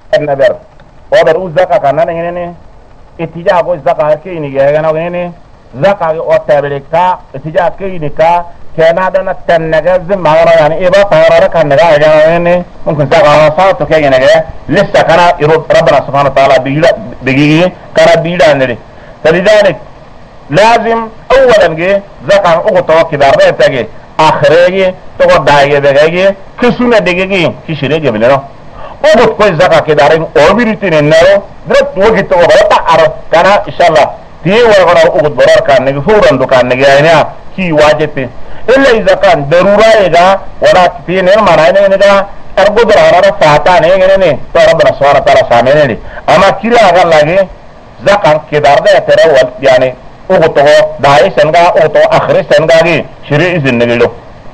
النبر وبرو زكاة كنا نيني اتجاه بو زكاة كيني جانا نيني زكاة وتبركا اتجاه كيني كا كنا دنا تنجز ما يعني إبا طارة كنا جانا نيني ممكن زكاة صارت كيني جا لسه كنا يرد ربنا سبحانه وتعالى بيجي كنا بيدا نري فلذلك لازم اولا جي زكاة اغطوا كبار بيتاجي اخرجي تقعد دايجي بيجي كسونا ديجي كيشريجي بلنا اغط كوي زكاة كدارين اوبيرتين النارو درت وقت وغطا عرف كان ان شاء الله تي وغرا اغط برار كان نجي فورا دو كان نجي عينيا كي واجبتي الا اذا كان ضرورة اذا ولا كتين المعنى نجا ارقدر على فاتان ايه ربنا سبحانه وتعالى سامعني اما كيرا اغان لاجي زكاة كدار ده ترى يعني أغطوه داعي سنغا أغطوه آخر سنغاقي شريع إذن نجلو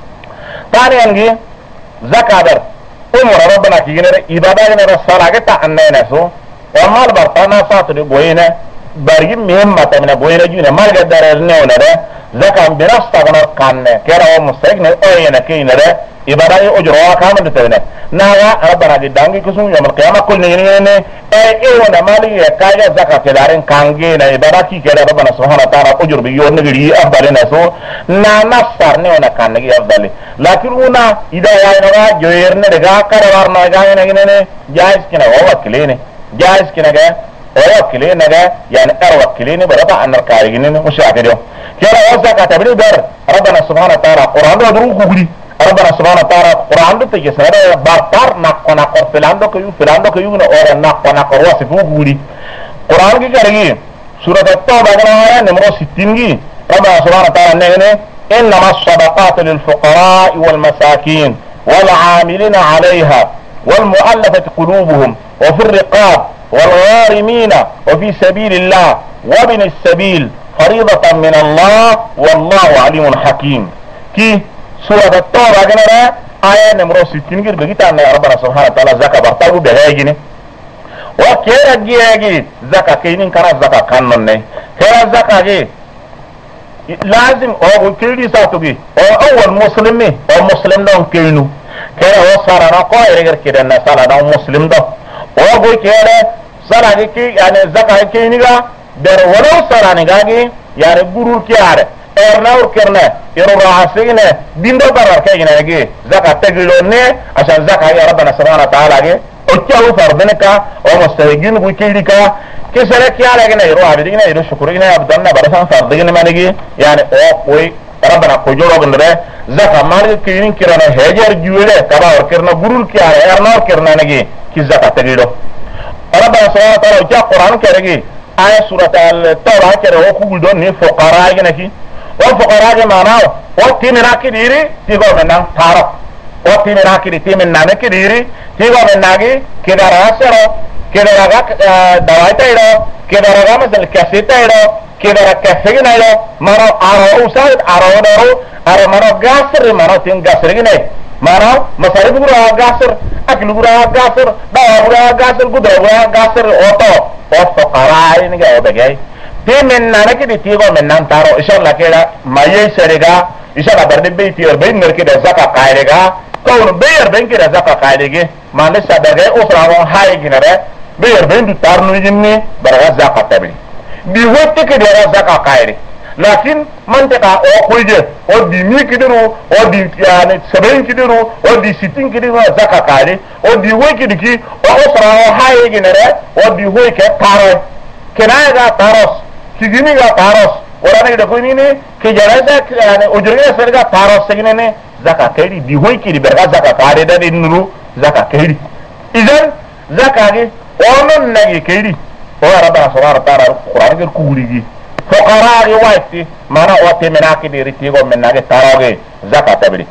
تاني أنجي زكاة أمور ربنا كيجينا إبادة جينا الصلاة تعنى نسو ومال برطانا ساتري بوينة برجي مهمة من بوينة جينا مال قدر النونة ده زكاة بنفسه بنار كان كيرا ومستقنا أينا كينا ده إبادة أجروا كامل تبنى ناغا ربنا قدامي كسون يوم القيامة كل نيني ايوانا مالي كايا زكاة كدارين كانجينا إبادة كي كده ربنا سبحانه وتعالى أجر بيون نجري أفضل نسو نصر نيونا كان نجي أفضل لكن هنا إذا ياينوغا جويرنا دقا كروارنا جاينا جنيني جايز كنا ووكليني جايز كنا ووكليني يعني أروكليني بربع أن الكاريجيني مشاكل يوم كده وزكاة تبني بر ربنا سبحانه وتعالى قرآن دو دروك قولي ربنا سبحانه وتعالى القرآن ده تجسنا بارتار نقر فلان كيو نقر نقر واسفو قولي قرآن كي كاريجي سورة التوبة جناها نمرو 60 جي ربنا سبحانه وتعالى نهني إنما الصدقات للفقراء والمساكين والعاملين عليها والمؤلفة قلوبهم وفي الرقاب والغارمين وفي سبيل الله وابن السبيل فريضة من الله والله عليم حكيم كي سورة التوبة جناها آية نمرو 60 جي بقيت أن ربنا سبحانه وتعالى زكاة برتاو بهاجيني وكيرا جيجي زكاة كينين كان زكاة كانون كيرا زكاة جي لازم او كيري ساتوغي او اول مسلمي او مسلم دون كينو كيرا وصارنا قاير غير كده ان صار مسلم دو او بو كيرا صار كي يعني زكاة كينيغا در ولو صارني غاغي يعني غورو كيار ارناو كرنا يرو راسينه ديندو برار كاينا غي زكاة تغلوني عشان زكاة يا ربنا سبحانه وتعالى غي اوتشاو فردنكا او مستهجين بو كيريكا كسرك يا لكن يروح عبدنا يروح شكرنا عبدنا برسان فردين ما نجي يعني او كوي ربنا كوجورو بندره زكاة مال كيرين كيرانا هجر جويله كبا وركرنا غورول كيار ارناو كرنا نجي كي زكاة تغيرو ربنا سبحانه وتعالى جاء قرآن كرجي آية سورة التوبة كره وكل دون فقراء جنكي وفقراء معناه وتيم راكي ديري تيجو منا ثارو وتيم راكي تيم نامه كديري تيجو منا كي كده راسرو كده رجع دواء تيرو كده رجع مثلا كاسيت تيرو كده رجع كاسين تيرو مرو أرو وساد أرو نرو أرو مرو غاسر مرو تين غاسر كني مرو مسافر بقول غاسر أكل بقول غاسر دواء بقول غاسر قدرة بقول غاسر أوتو وفقراء إنك أو بجاي تيم نانا كده تيجو منا تارو إن شاء الله كده ما يسرقا إن شاء الله برد بيتي أربعين مركز زكاة قايلة كون بير بين كده زكاة قايلة ما لسه برجع أسرع هاي كنا بير بين دتارنو يجني برجع زكاة تبلي بيوت كده زكاة قايلة لكن منطقة أو كويجة أو دي مي كده أو دي يعني 70 كده أو دي 60 كده زكاة قايلة أو دي هوي كده كي أو أسرع هاي كنا أو دي هوي كتارو كنا إذا تاروس كيجيني إذا تاروس ورانا كده كويني كجلسة يعني أجرنا سرقة تاروس سجنني زكاة كيري دي هوي كده برجع زكاة قايلة ده إنه زكاة كيري إذن زكاة ومن نجي كيري هو ربنا سبحانه وتعالى القرآن الكوري فقراء وايتي مانا واتي مناكي دي ريتيغو من نجي تاروغي زكاة تبري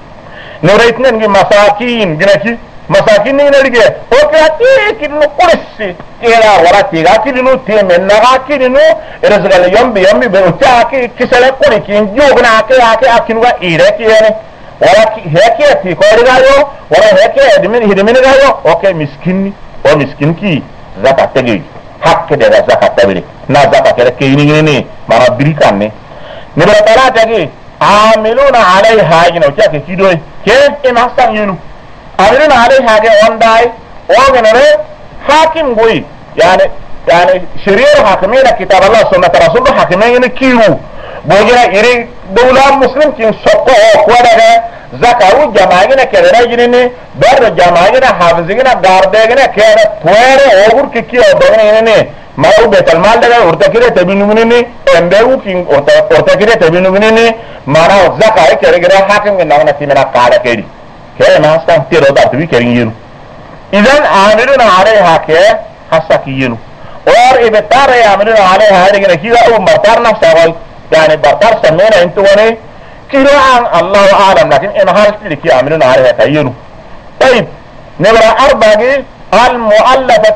نوريتنا نجي مساكين جنكي مساكين نجي وكاتي كنو قرسي كيرا ورا تيغا كنو تيمن نغا كنو رزقال يومبي بروتا كسالة قولي كين جوغنا كنو إيركي يعني ورا هيكي تي كوريغايو ورا هيكي هدمينغايو اوكي مسكيني او مسكين كي زكاة تجي حق ده زكاة تبري نا زكاة كده كيني مانا بريكاني نبرا تلا تجي عاملون عليها جنو تاكي كيدوي كيف إمحسن ينو عاملون عليها جي ونداي وغنره حاكم قوي يعني شرير حاكمين كتاب الله سنة رسول حاكمين كيو بوجنا يري دولة مسلم كين سقوا قوة زكاة جماعنا كذا جنني بر جماعنا حافظنا داردنا كذا توير أوبر كي أبغى إنني ما هو بيت المال ده أرتكيره تبينه مني أمبرو كين أرتكيره تبينه مني ما هو زكاة كذا حاكم كنا نتيمنا كارا كذي كذا ما استان تيرو ده تبي كرينيرو إذن عاملنا عليها كه حسكينو और इबतार यामरुन अलैहा लेकिन किया वो मरतार ना सवाल यानी बरतार समेना इंतु वने किरान अल्लाह आलम लेकिन इन हाल की यामरुन अलैहा तयनु طيب نمرة 4 المؤلفة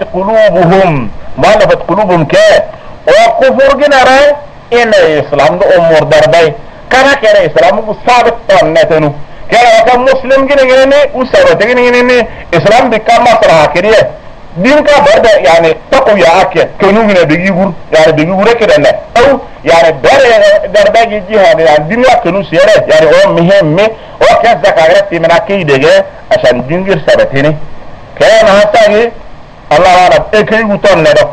قلوبهم كه وكفر جنرا إن الإسلام ده أمور دربي كنا كنا الإسلام مصابت تنتنو كنا كمسلم جنني وسبت جنني الإسلام بكم مصلحة كريه دين کا برد يعني تقوى اكي كنو من بيجور يعني بيجور كده لا او يعني درباجي جهاد يعني دين كنو سيره يعني هو مهم وكذا ذكرت من اكيد عشان دين غير ثبتني كان هتاجي الله اعلم اكي وطن له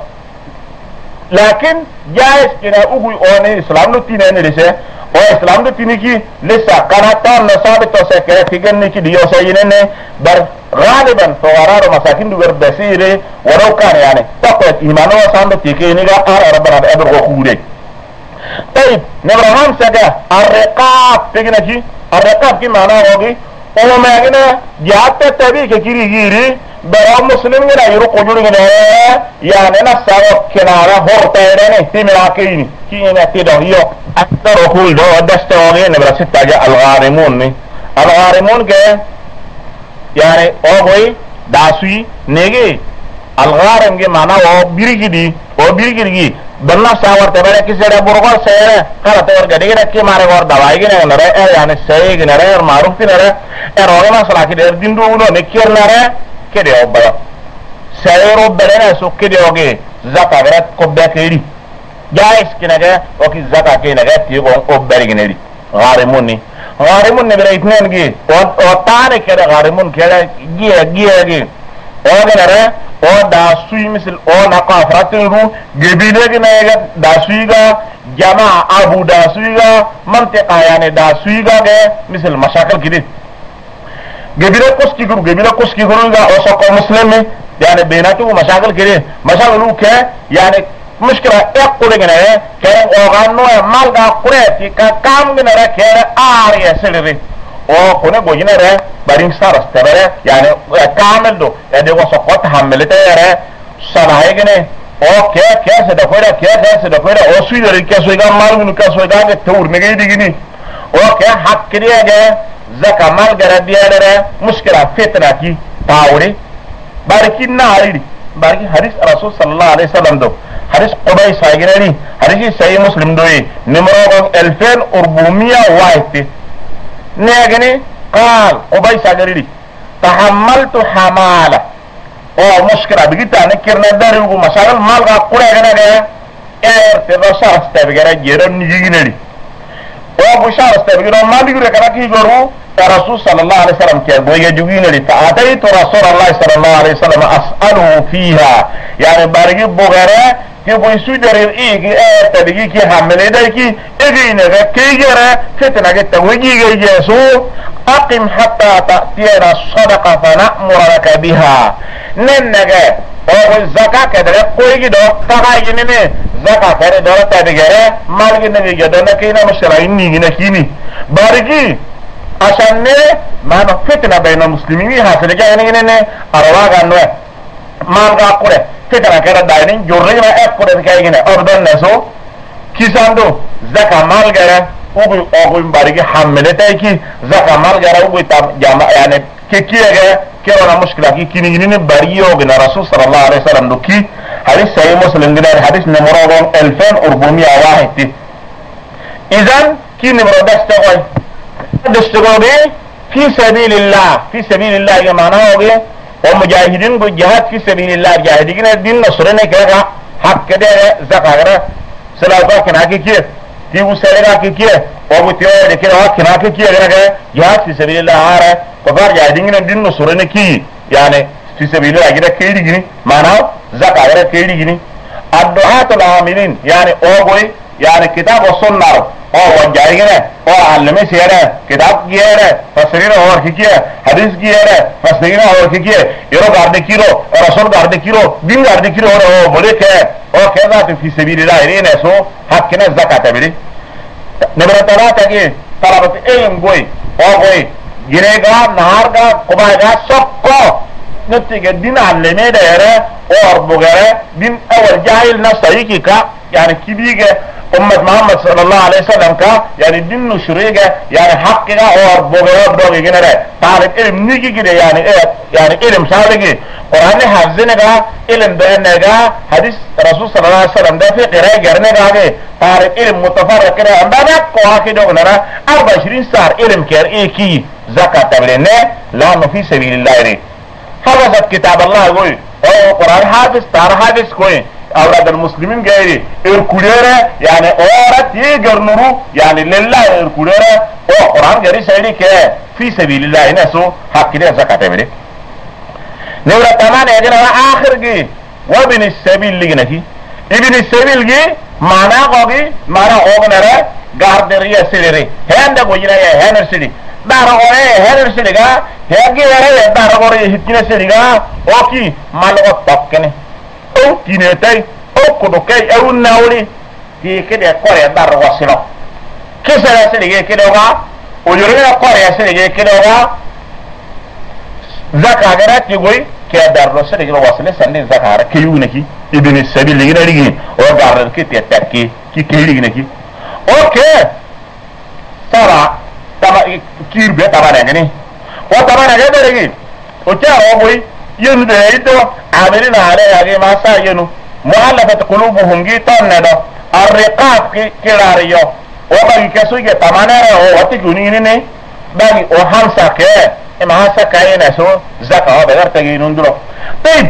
لكن جائز كده اوغي اون اسلام نو تينه لسه او اسلام دو تيني كي لسه كانتا نصابت سكره تيجن كي ديو سينه بر غالبا فقراء ومساكين دور بسيره ولو كان يعني تقوى إيمانه وصانده تيكيني ربنا بأبر غخوره طيب نمرة 5 الرقاب تيجينا كي الرقاب كي معناه هوغي وما يجينا جاءت تبي كيري جيري برا مسلم جنا يروق وجود جنا يعني نسأله كنارا هورتا يدني تيملاكيني كي نتيجه يو أكثر أقول ده دستواني نمرة 6 الغارمون كه يعني أوغوي داسوي نيجي الغارم के माना वो बिरगिरी बन्ना सावर तेरे किसी रे बुरगोर सेरे करा तेरे गड्डी रखी मारे और दवाई के नरे यानी सही के नरे और मारूफ के नरे रोगे ना सलाह के देर दिन दो उन्होंने निकल नरे के दे अब सही रो बड़े ना सुख के होगे ज़का वरत को बैकेरी जाइस के नगे ओके ज़का के नगे तीन को बैरिग नेरी غارمون نبرة اثنين جي وطاني كده غارمون كده جي وغنره داسوي مثل نقافراتيرو قبيلة جناية داسويغا جماعة أبو داسويغا منطقة يعني داسويغا مثل مشاكل كده قبيلة كوسكي كروغا وسوكو مسلمي يعني بيناتو مشاكل كده مشاكل كده يعني مشكلة يقول جناية كان أغانو مالغا قريتي كام جناية كده آريا سلري كونه بوجنره بارين سارس تبره يعني كامل دو يعني وسقط حملته يره صلاحي جنه كيا سدفوره سويدر كسويغا مالغن كسويغا تور نگي ديغني كيا حق كريا جه زكا مال غرديا دره مشكلة فتنة كي تاوري باركي ناري باركي حديث رسول صلى الله عليه وسلم دو حديث قبي سايغني حديث صحيح مسلم دوي نمرو 2401 نيجني قال قبي ساغريدي تحملت حمالة مشكلة بقيت أنا كرنا داري ومشاغل مالغا قرى جنا تبصر استبقى جيران نيجيني وبشار استبقى ما بيقول كنا كي يقولوا الرسول صلى الله عليه وسلم كبوي جويني فأتيت رسول الله صلى الله عليه وسلم أسأله فيها يعني بارجي بغرة كبوي سودر إيجي تبقى كي حمل إيديكي إيجينا كيجرا فتنا كتوجي جيسو أقم حتى تأتينا الصدقة فنأمر لك بها ننجا الزكاة كده كوي جدو تغاي نمي زكاة كده دولة تبقى مالك نمي جدونا كينا مشرعين نيجينا كيني بارجي عشان ما فتنة بين المسلمين حاصل يعني أرواح عنوة ما نقول فتنة كده دايرين جورينا أكبر كأينا أردن نسو كيساندو زكاة مال جرا أوبي بارجي حملته كي زكاة مال جرا أوبي تام جامع يعني كي كنا مشكلة كي نيجي باريو بين الرسول صلى الله عليه وسلم دوكي حديث صحيح مسلم جنا حديث نمرة 2401 إذن كي نمرة دستوي دستوي في سبيل الله يا معناه هو ومجاهدين بالجهاد في سبيل الله جاهدين الدين نصرنا كذا حق كده زكاة سلافة كنا كي تيجو سرنا كي وبتيجي كده كنا كي كذا جهاد في سبيل الله عارة كبار جاهدين الدين نصرنا كي يعني في سبيل الله كده كيري جني معناه زكاة كده كيري جني الدعاة العاملين يعني اوغوي يعني كتاب والسنة او وجاينا او علمي سيرا كتاب جيرا فسرين اور كيكيه حديث جيرا فسرين اور كيكيه يرو غارد كيلو رسول غارد كيلو دين غارد كيلو او بوليك او كذا في سبيل الله رينا سو حقنا زكاة تبري نمرة 3 كي طلبة علم غوي او غوي جيريغا نهارغا قباغا سوكو نتيجة دين علمي دايره اور بوغره دين اول جاهل نفسه كا يعني كبيرة أمة محمد صلى الله عليه وسلم كا يعني دين نشريجة يعني حقنا اور بوغره دوغي جنره طالب علم نيجي كده يعني ايه يعني علم سابقي قرآن حفظنها علم بأنها حديث رسول صلى الله عليه وسلم ده في قراءة جرنها طالب علم متفرق كده عندنا قوة كده ونرى 24 ساعة علم كير ايه كي زكاة تبرينه لأنه في سبيل الله ري حفظت كتاب الله يقول او قرآن حافظ تار حافظ كوي اولاد المسلمين غيري الكوليرة يعني اورت يجرنرو يعني لله الكوليرة او قرآن غيري سيدي كي في سبيل الله نسو حق كده زكاة تبري نورة 8 يجينا آخر جي وابن السبيل لجنكي ابن السبيل جي معنى قوي معنى اوغنرة غاردرية سيري هنده قوينا يا هنر سيري دارا قوي هنر سيري غا هنگي وري دارا قوي هتكنا سيري غا اوكي مالغو توقني او تينيتاي او كدوكي او ناولي كي كده قوي دارا واسلو كسر سيري كده غا ويورينا قوي سيري كده غا زكاة غيرات يقول كي دارو سيري غا واسلي سندين زكاة كيونكي ابن السبيل لغينا لغي او دارو كي تتاكي كي لغينكي اوكي سارا تبا كير بي تبا نغني وتبا نغني لغي وكا اوغوي ينو ده يدو عاملين عليه ما سا ينو مؤلفة قلوبهم جي تندو الرقاب كي راريو وباقي كسوية تمانير واتكونيني باقي وحمسا كي اما حمسا كي نسو زكاة بغير تغينون دلو طيب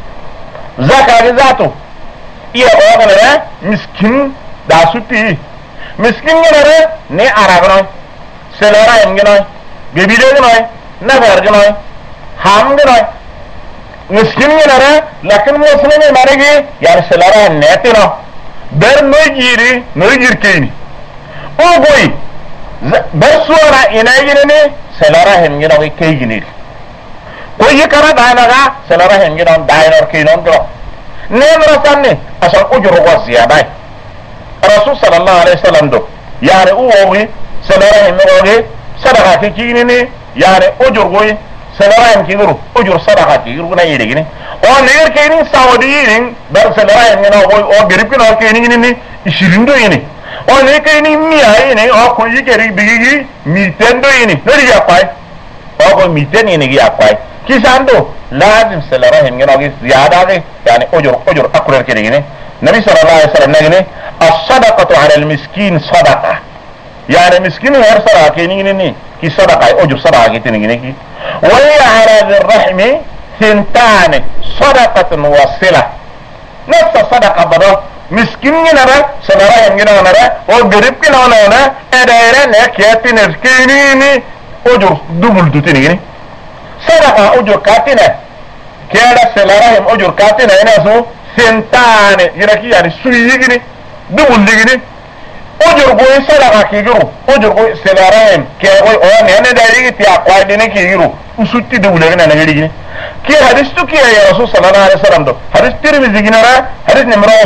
زكاة ذاتو iya oogale miskin dasuti miskin ngere ne aragno selera ngino gebile ngino nagar ngino ham ngino miskin ngere lakin muslimi marigi yar selera netino ber noyir kini ogoy ber suara inayirene selera hem ngino kayini ko yikara dainaga selera hem ngino dainor kino ngino نمرة ثانية عشان أجر وزيادة الرسول صلى الله عليه وسلم دو يعني أوغي سلام أوغي صدقة كيني يعني أجر وي سلام كيغرو أجر صدقة كيغرو نا يديني أو نير كيني سعوديين بس سلام ينا أوغي أو غريب كنا كيني ني 20 دو يني أو نير كيني 100 يني أو كوي كيري بيجي 200 دو يني نري يقاي أو كوي 200 يني يقاي كيساندو لازم سلراهم ينوغي زيادة يعني أجر أكرر كده النبي صلى الله عليه وسلم نجني الصدقة على المسكين صدقة يعني مسكين هر صدقة كيني كي صدقة أجر صدقة كيني وهي على ذي الرحم ثنتان صدقة وصلة نفس صدقة بدو مسكين ينرى سلراهم ينوغي وقريب كنوغي أدائرا نكياتي نسكيني أجر دبل دوتيني صدقة أجر كاتنا كيدا سلراهم أجر كاتنا يناسو سنتان يركي يعني سويجني دبل لجني أجر قوي صدقة كيجرو أجر قوي سلراهم كيقوي أوه نحن داريك تياقوي دينا كيجرو وسوتي دبل لجني أنا جريجني كي حديث تكي يا رسول صلى الله عليه وسلم دو حديث ترمزي جنرا حديث نمرو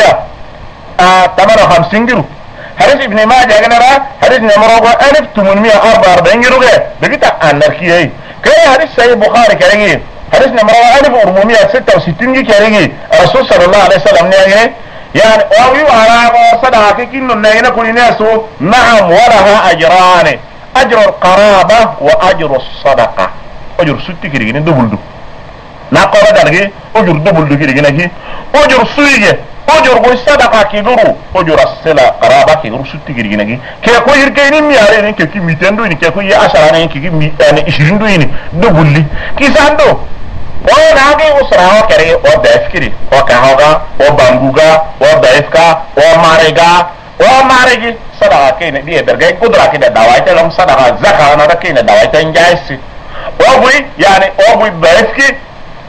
658 جرو حديث ابن ماجه جنرا حديث نمرو 1844 جرو بقيت أنركي كي حديث سيد بخاري كريجي حديث نمرة 1466 كريجي الرسول صلى الله عليه وسلم نيجي يعني أوي وعلى صدقة كينو نيجي كل ناسو نعم ولها أجران أجر القرابة وأجر الصدقة أجر ستة كريجي دبل نقول دارجي أجر دبل كريجي نجي أجر سويجي أجر قوي صدقة كيجرو أجر الصلة قرابة كيجرو ستة كريجي نجي كي أكو يركيني ميارين كي 200 دويني كي أكو 10 كي 20 دويني دبل كي ساندو وناقي وسراو كري ودافكري وكهوغا وبانغوغا ودافكا وماريغي صدقة كينا دي برغي قدرة كده دوايتا لهم صدقة زكاة نادا كينا دوايتا انجايسي وابوي يعني وابوي بافكي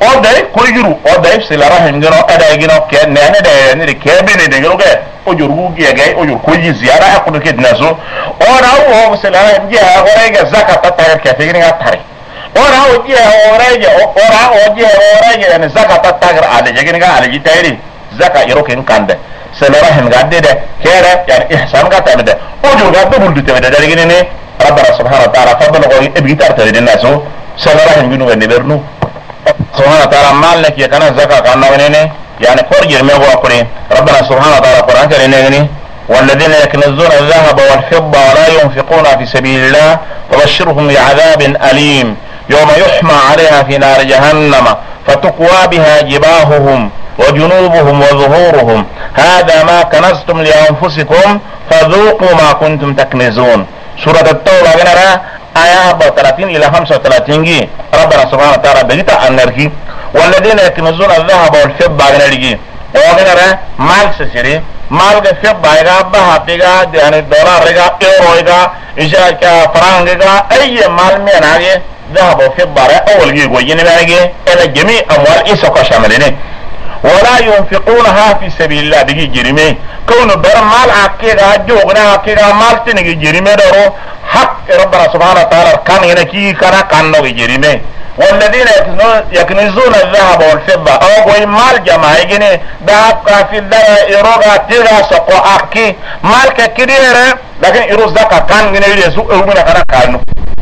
o dai ko yuru o dai sila rahim gino ada gino ke nene de ni ke bene de gino ge o jurgu ge ge o jur ko yi ziyara ko ke dinazo o ra o sila rahim ge ha gore ge zakata ta ke te gini atare o ra o ge o ra ge o ra o ge o ra ge ne zakata ta gar ale ge gini ga ale ji tayri zaka iro ken kande sila rahim ga de kere yani ihsan ga ta de o jur ga do buldu te de gini ne rabbana subhanahu wa ta'ala fadlan ko ibi tarta de naso sila rahim gino ne bernu سبحانه وتعالى مالك يكنا زكاة كأنه يعني فرجر ما هو قرين ربنا سبحانه وتعالى قرآن كريم والذين يكنزون الذهب والفضة ولا ينفقون في سبيل الله فبشرهم بعذاب أليم يوم يحمى عليها في نار جهنم فتقوى بها جباههم وجنوبهم وظهورهم هذا ما كنزتم لأنفسكم فذوقوا ما كنتم تكنزون سورة التوبة آية 34 إلى 35 ربنا سبحانه وتعالى بجتا النركي والذين يكنزون الذهب والفضة غنرجي وغنرا مال سسيري مال الفضة إذا بحثيغا يعني دولار رجا إيرو إذا إجاكا فرانغ أي مال من هذه ذهب وفضة أول جيغو ينبغي إلى جميع أموال إسوكا شاملين ولا ينفقونها في سبيل الله بيجي جريمه كون بر مال عقيقة جوغنا عقيقة مال تنجي جريمه دارو حق ربنا سبحانه وتعالى كان ينكي كان نوغي جريمه والذين يكنزون الذهب والفضة او قوي مال جماعي جني دهب كافي الدنيا ايروغا تيغا سقو اكي مال ككرير لكن ايروز داكا كان جني يسو اوغنا كانو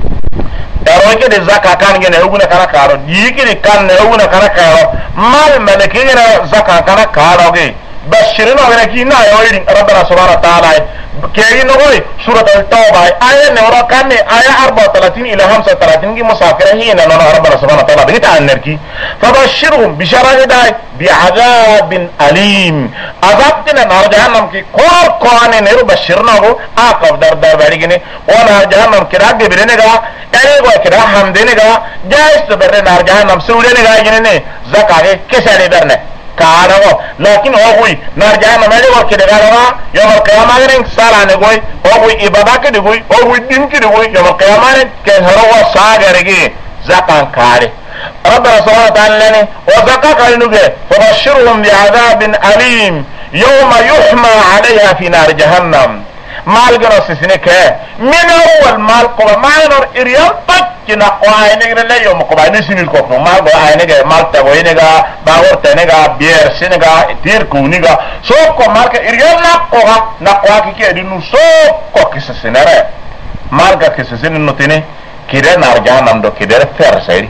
daroke de zaka kan gene uguna kana karo yigiri kan ne uguna kana karo mal malaki gene zaka kana karo ge bashirin ogene ki na yoyiri rabbana subhanahu wa ta'ala keyi no goy surat at-tauba aya ne ora kan ne aya 34 ila 35 gi musafira hina no rabbana subhanahu wa ta'ala bita anarki fabashirhum bisharati dai bi'adabin alim azabtina nar jahannam ki kor kone ne ru bashirna go aqab dar dar bari gene ona jahannam kira ge birene ga ere go kira hamdene ga jais to berre nar jahannam suudene ga gene ne zakare kesare berne kaarago lakin oguy nar jahannam ere go kira ga yawm qiyamah ren sala ne goy oguy ibada ke de goy oguy dinki de goy yawm qiyamah ke haro sagare ge zakan kare ربنا سبحانه وتعالى وزكاك لنبه فبشرهم بعذاب أليم يوم يحمى عليها في نار جهنم مال جنس سنك من أول مال قبا ما ينور إريان تجنا وعينك لا يوم قبا نسين الكفر مال قبا عينك مال تبوينك باور تنك بير سنك تيركونك سوكو مالك إريان نقوها كي أدنو سوكو كسسنرى مالك كسسن النتيني كده نار جهنم دو كده فرسيري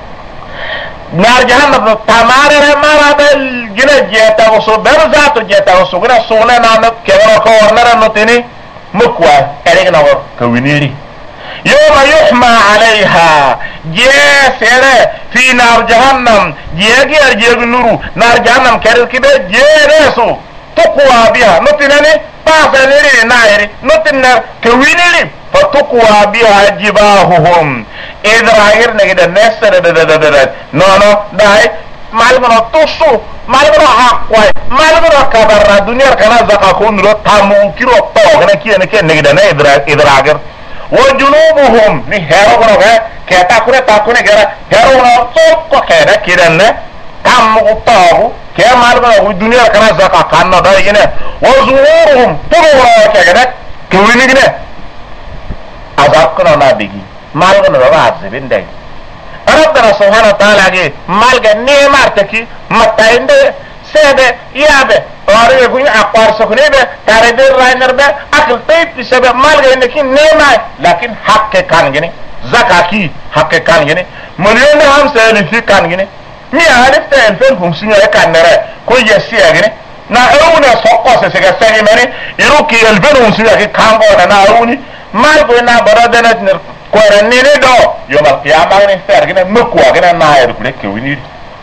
نار جهنم تمارا مارا بل جنا جيتا وسو برزاتو جيتا وسو جنا سونا نانو كيرو كورنر نوتيني مكوا اريك نور كوينيري يوم يحمى عليها جيسر في نار جهنم جيجي ارجيغ نورو نار جهنم كيرو كده جيرسو تقوى بها نوتيني باسنيري نايري نوتينر كوينيري فتقوى بها جباههم إذراهير نجد النسر نو داي مالبنا توسو مالبنا حقوي مالبنا كبر الدنيا كنا زكاكون رو تامو كيرو طاغ نكي نجد إذراهير وجنوبهم نهارو غنا كتا كره تاكونه غرا هارو غنا توكو كده كيرن تامو طاغ كي مالبنا الدنيا كنا زكاكان داي غنا وزورهم تغوا كده كويني غنا azabkuna na bigi malgana baba azibin dai rabbana subhanahu wa ta'ala ge malga ne martaki matayinde sebe yabe ore guñ aqwar soknebe tare de rainer be akal tayt sebe malga inki nema lakin hakke kan gene zakaki hakke kan gene million ham sele fi kan gene mi alif ta en fen hum sinya kan nere ko yesi gene na euna sokko se ga sene mene iruki el benum sinya ke kango na auni mal ko na barada na tiner ko ranene do yomal qiyamah ne fer gina mekwa gina na ayr ko ke wini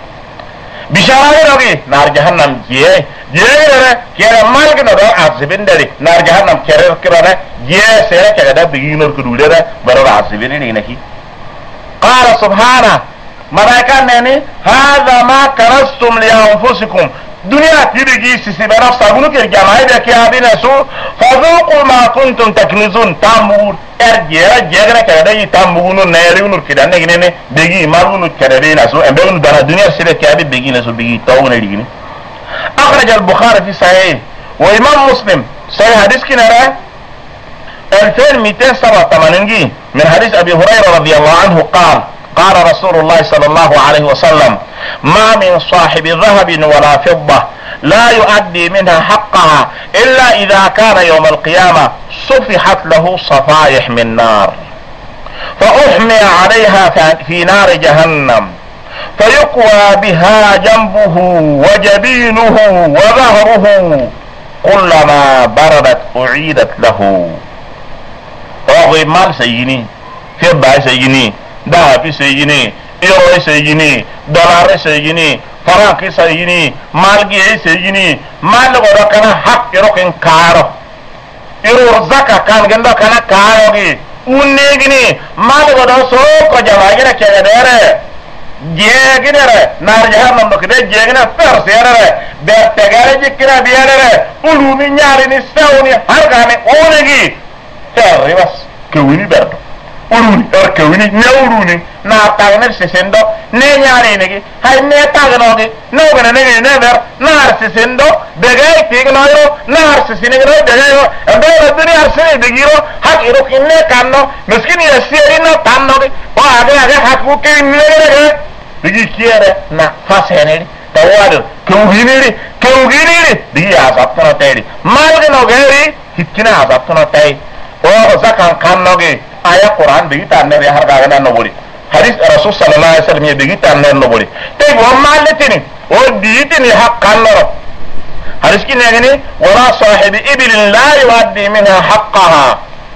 bishara rogi nar jahannam je re kera mal gina do azibin dare nar jahannam kere kirana je sere ke da biginor ko dulere baro azibin ni naki qala subhana malaika nene hadha ma karastum li anfusikum دنيا تيجي سيبنا صابونو كي جماعة بكي هذين سو فذوقوا ما كنتم تكنزون تامور جيرا كذا تامورونو نيرونو كذا نيجي بيجي مالونو كذا نسو أمبرون دنا دنيا سيرة كذا بيجي نسو بيجي تاون نيجي أخرج البخاري في صحيح وإمام مسلم صحيح حديث كنا 2287 من حديث أبي هريرة رضي الله عنه قال رسول الله صلى الله عليه وسلم ما من صاحب ذهب ولا فضة لا يؤدي منها حقها إلا إذا كان يوم القيامة صفحت له صفائح من نار فأحمي عليها في نار جهنم فيقوى بها جنبه وجبينه وظهره كلما بردت أعيدت له. أغي مال سيجيني فضة سيجيني ذهب سيجيني ايرو سيجيني دولار سيجيني فرنك سيجيني مالجي سيجيني مال غدا كان حق ايرو كن كارو ايرو زكا كان جندو كان كاروغي ونيغني مال غدا سوكو جماعه كيدره جيغنره نار جهنم نكده جيغنا فرسيره بتغاره جكنا بياره اولومي نياري ني ساوني هرغاني اونغي تريبس كويني بردو uruni kawini nyawruni na tagne sesendo ne nyare negi hay ne tagnoge no gana negi ne ber na sesendo begay tignoyo na sesine no begayo ando rabbi arsene begiro hak iro kinne kanno miskin yasiri no tannoge o aga hakku ke nere begi kiere na faseneri tawado kawginiri begi azapno tayri malge no gari hikkina azapno tay o zakan kannoge ayat Quran begitu anda di harga kena nobori hadis Rasul sallallahu alaihi wasallam begitu anda nobori tapi wamal letini oh diitini hak kanor hadis kini yang ini wala sahibi ibil la yuaddi minha haqqaha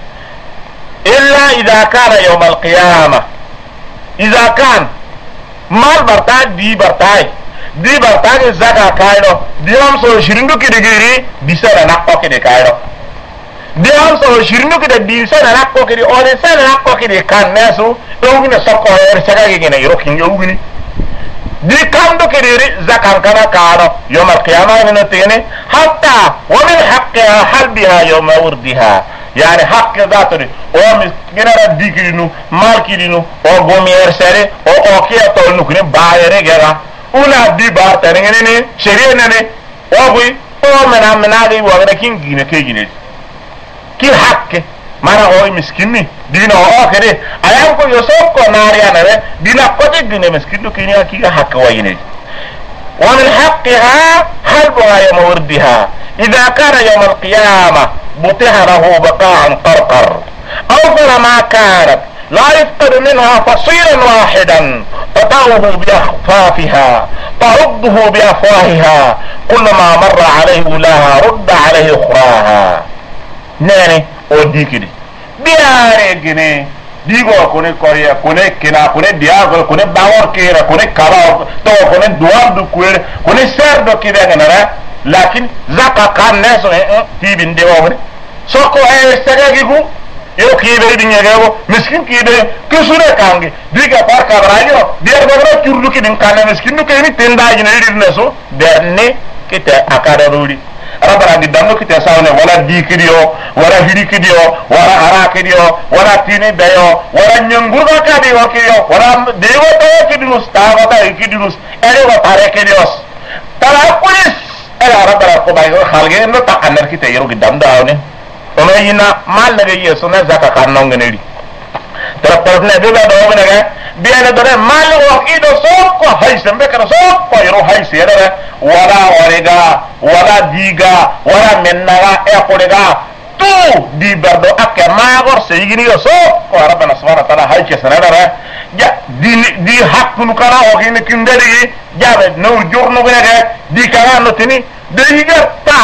illa idza kana yawm al-qiyamah idza kan mal bartai di bartai zaga kairo diam so shirindu kidigiri bisa nak oke de kairo diam so shirinu kida dinsa na nakko kidi ore sa na nakko kidi kan nasu ewgina sokko er saga gina irokin ewgini di kando kidi zakan kana karo yawm al-qiyamah ina tene hatta wa min haqqiha halbiha yawm urdiha yani haqqi zaturi o misgina digirinu malkirinu o gomier sere o kiya to nukuni bayere gera una di barta ngene sheriye nene o bui o mena di wa kin gine ke gine ki hakke mana o miskini dina o kede ayam ko yosoko nariya nare dina ko dine miskinu kini ki hakka wayne wa min haqqiha halbuha yawm urdiha idha kana yawm al-qiyamah butiha lahu baqa'an qarqar aw ma kanat لا يفقد منها فصيلا واحدا تطعه بأخفافها ترده بأفواهها كلما مر عليه لها رد عليه أخراها nene o dikidi biare gene digo kone korea kone kina kone diago kone bawor kera kone kaba to kone duar du kuer kone ser do kida ganara lakin zaka kan neso tibin de wore soko saga gigu yo kibe di nyego miskin kibe kusure kangi diga par kabrajo biar bagro curdu kidin kana miskin du kemi tendaji na idir neso derne kita akada rudi rabara di dando kita sawne wala dikidio wala hidikidio wala arakidio wala tini beyo wala nyangurga kadi wakiyo wala dewa tayo kidinus tawa tayo kidinus ere wa parekidios tala pulis era rabara ko bayo khalge no ta anar kita yero gidam daawne ono yina mal na yeso na zaka kanno ngeneri tara ne beba do ngenega biana dore mal wa kido sokko haysembe kana sokko yero haysere wala orega wala diga wala mennaga e korega tu di bardo akke magor seyigini yo sokko rabbana subhanahu wa ta'ala hayke sanara ja di hakku kala o gine kinderi jabe no jorno ngenega di kala no tini diga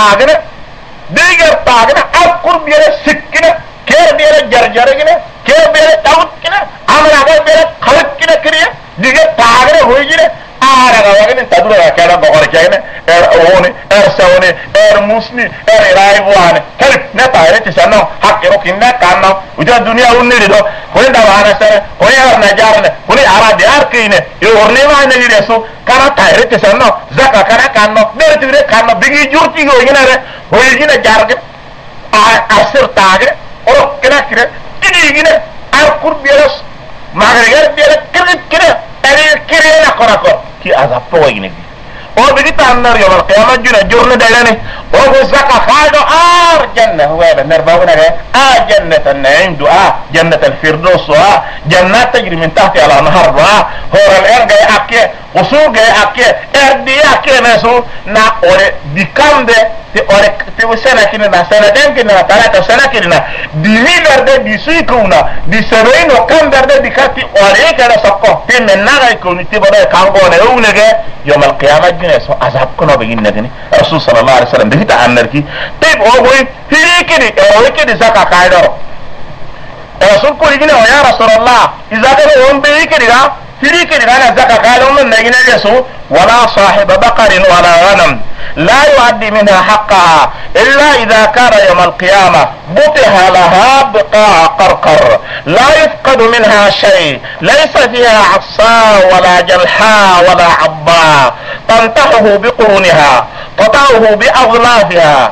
taagna akur biere sikkina ke biere jarjare gine ke biere tawut kina amra ga biere khalak kina kriya diga taagre hoyjire araga wagin tadura kala go ore kene one sawne musni rai wane kalip na tare ti sanno hakkero kinna kanno uja dunia unni do ko da wana sare ko ya na jarne ko ni arade arkine yo orne ma ne dire so kana tare ti sanno zaka kana kanno der tire kanno bigi jurti go ginare o yigina jarge asir tage o kena kire idi gine ar kurbiros magregar biela kire ari kire na korako ki azapo gine o bigita annar yawal qiyamah jurna dalane o zaka khado janna huwa narbauna jannat an-na'im jannat al-firdaus jannat tajri min tahti al-anhar hor al-erga akke usuga akke erdi akke nasu na ore dikambe te ore te usana kinna sana denke na taraka sana kinna di hilerde di suikuna di sereno kamberde di kati ore kada sakko te mennaga ikoni te bada kangone unege yawm al-qiyamah so azab kono begin nagani rasul sallallahu alaihi wasallam bihita annarki tib o boy hirikini o kedi zaka kaido rasul ko igina ya rasulullah izaka on be ikidi ga hirikini ga zaka kaido mun nagina yeso wala sahib baqarin wala ghanam لا يؤدي منها حقها إلا إذا كان يوم القيامة بطها لها بقاع قرقر لا يفقد منها شيء ليس فيها عصا ولا جلحاء ولا عضاء تنتحه بقرونها تطعه بأغلافها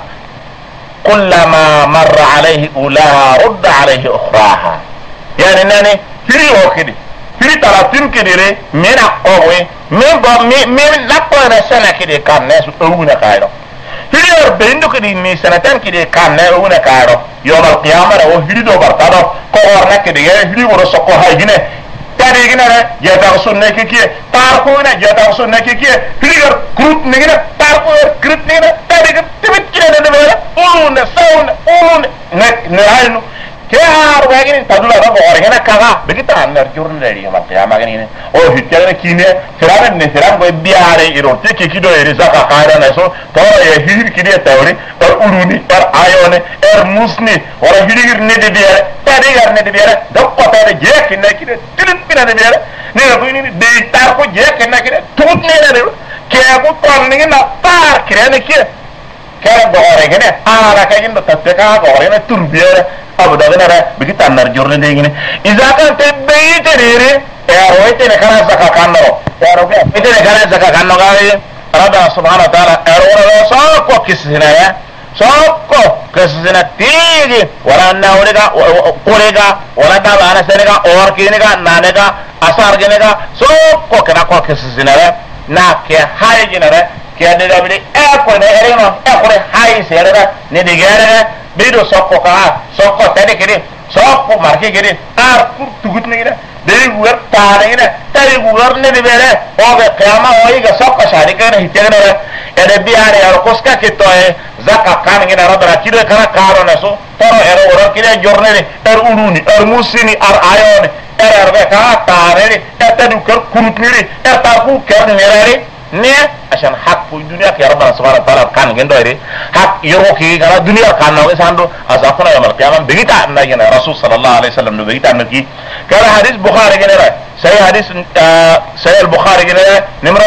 كلما مر عليه أولاها رد عليه أخراها يعني ناني فري وكدي فري تراتين كديري من أقوي من لقوة سنة كده كان ناس أونا كايرو هير بيندو كده من سنتين كده كان ناس أونا كايرو يوم القيامة هو هيدو برتادو كورنا كده هيدو ورسكو هايجينه تاري جينا جاتا سنة كي تاركو هنا جاتا سنة كي هير كروت نيجنا تاركو كروت نيجنا تاري كتبت كده نبغى أونا سونا أونا نهاينو كهار باقين تدل على بورهنا كذا بقيت عن الجورن اللي يوم القيامة كنينه أو هتجرنا كينه سلام النسلام بيبيعه يروتي كيدو يرزق كايرا نسو ترى يهير كده توري أروني أرأيونه أرموسني ولا هير ندبيره تاريخ ندبيره دكتور تاريخ جاك كده تلين بينا ندبيره نيرفيني ديتاركو جاك كده توت نيرة كيا بطل نيجنا تار كده نكيا كيا بورهنا أنا كاين بتتكا بورهنا تربيه أبو دغنا بقيت عن الجورن دينه إذا كان تبي تريري يا رويتي نكنا زكاة كانو يا روبي بيتي نكنا زكاة كانو قاعد ربنا سبحانه وتعالى أرونا ساقو كيسنا يا ساقو كيسنا تيجي ولا ناوليكا ولا دابا أنا سنيكا أوركينيكا نانيكا أسارجينيكا ساقو كنا كو كيسنا يا ناكي هاي جينا كي أدي بدي أكون إيرينو أكون هاي سيرة نديجيرة بيدو سوكو كا سوكو تاني كده سوكو ماركي كده تقول نيجي بيجي غير تاني كده تاني غير ندي بيره أو بقيامة ويجا سوكو شادي كده هيتيجنا ده بياره ياركوسكا كده زكاة كان كده ربنا كده كنا كارو نسو ترى ورا كده جورني أروني أرموسيني أرأيوني أربعة تاني تاني كرنيري تاركو كرنيري نية عشان حق في الدنيا يا ربنا سبحانه وتعالى كان جندوري حق يروكي كلا الدنيا كان نوعي ساندو أزافنا يوم القيامة بيجي عنا جنا رسول صلى الله عليه وسلم بيجي عنا كي كلا حديث بخاري جنا سيد حديث سيد البخاري جنا نمرة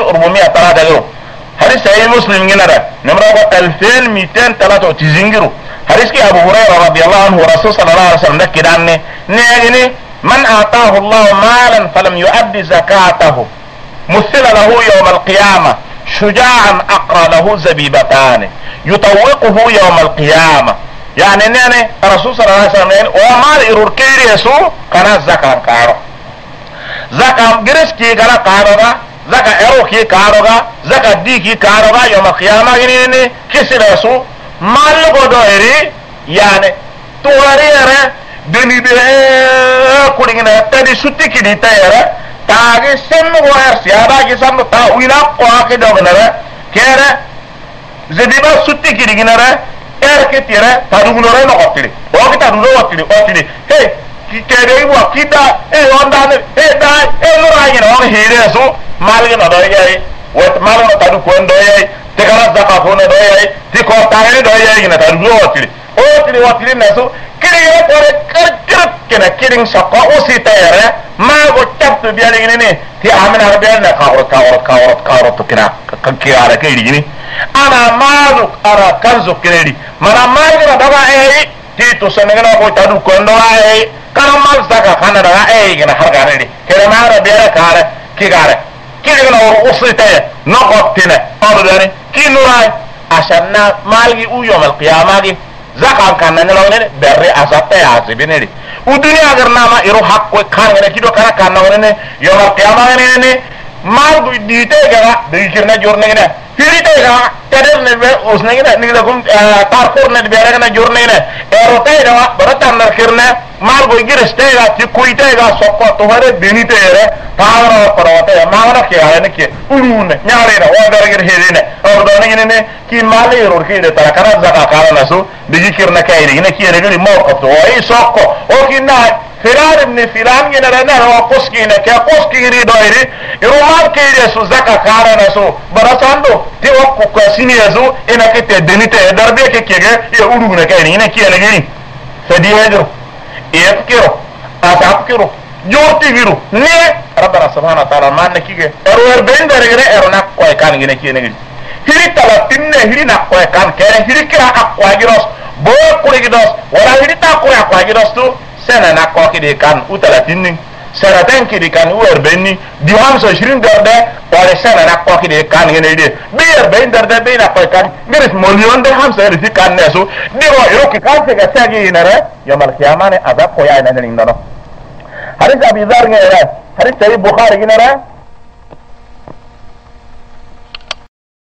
1403 حديث سيد مسلم جنا نمرة 2293 حديث كي أبو هريرة رضي الله عنه ورسول صلى الله عليه وسلم ذكر عنه نيجي من أعطاه الله مالا فلم يؤدي زكاته مثل له يوم القيامة شجاعا أقرأ له زبيبتان يطوقه يوم القيامة يعني نعني الرسول صلى الله عليه وسلم وما إرور كيري يسو كان زكاة كارو زكاة جرسكي كان كارو زكاة إروكي كارو زكاة ديكي كارو يوم القيامة يعني كسر يسو مال قدويري يعني تواري يرى دني بيه كورينا تدي سوتي كدي تيرى تاغي سن وير سيادا جسم تاوينا قواكي دوغنرا كيرا زبيبا سوتي كيرغنرا كتيرا تادوغنرا نوتيري وقت تادوغنرا وتيري هي كيري وكيدا وندان داي نوراغينا وان هيرسو مالغنا دوياي وت مالغنا تادو كون دوياي تكرا زكافون دوياي تيكو تاغي دوياي غنا تادوغنرا وتيري نسو kiri tore kir kena kiring sokko usi tere mago taptu biari ini ti amina biari na kawrot kina kira ke ini ana malu ara kanzu kiri mana malu na daga ti to senengana ko tadu kondo kana mal zaka kana daga gina harga ne kere mara biari kare kigare kiri na usi tere no gotine ordani kinurai asanna malgi u yawm al-qiyamah zakan kan nanya lawan berre asate asibineri udunya agar nama iru hak ko kan ngene kido kana kan ngene yawm qiyamah ngene mal du dite ga dikirna jorne ngene hirite ga tadel ne be usne ngene ni da kum parkour ne be ga na jorne ngene ero tay da baratan na kirna mal go gireste ga ti kuite ga sokko to hare benite re tawara parwate mawara ke ale ke ulune nyaare da wa gar gir hedine o do ngene ki male ro ki de tara kana zaka kala nasu dikirna kay ne ki ne gari mo ko to ay sokko o ki na filan ibn filan ngene na wa qoski ne ka qoski ri do iri irumal ke de su zaka kala nasu barasando ti wa ko kasini yazo ina ke te denite darbe ke kege ya ulune kay ne ki ne gari fadiyedo يفكروا أتفكروا يوتيفيروا نيه ربنا سبحانه وتعالى ما نكيه أروار بين درجة أرونا قوي كان جنيه كيه نجري هري تلاتين هري نقوي كان كيه هري كلا أقوى جروس بول كوري جروس ولا هري تقوي أقوى جروس تو سنة نقوى كده كان وتلاتين سنتين كده كان وأربعين ديوان سوشرين درجة ولا سنة نقوى كده كان جنيه دي بين درجة بين أقوى كان غير مليون ده هم سيرتي كان نسو ديو يروك كان سيجي نره يوم القيامة عذاب خويا إن هذا حديث أبي ذر حديث سيد بخاري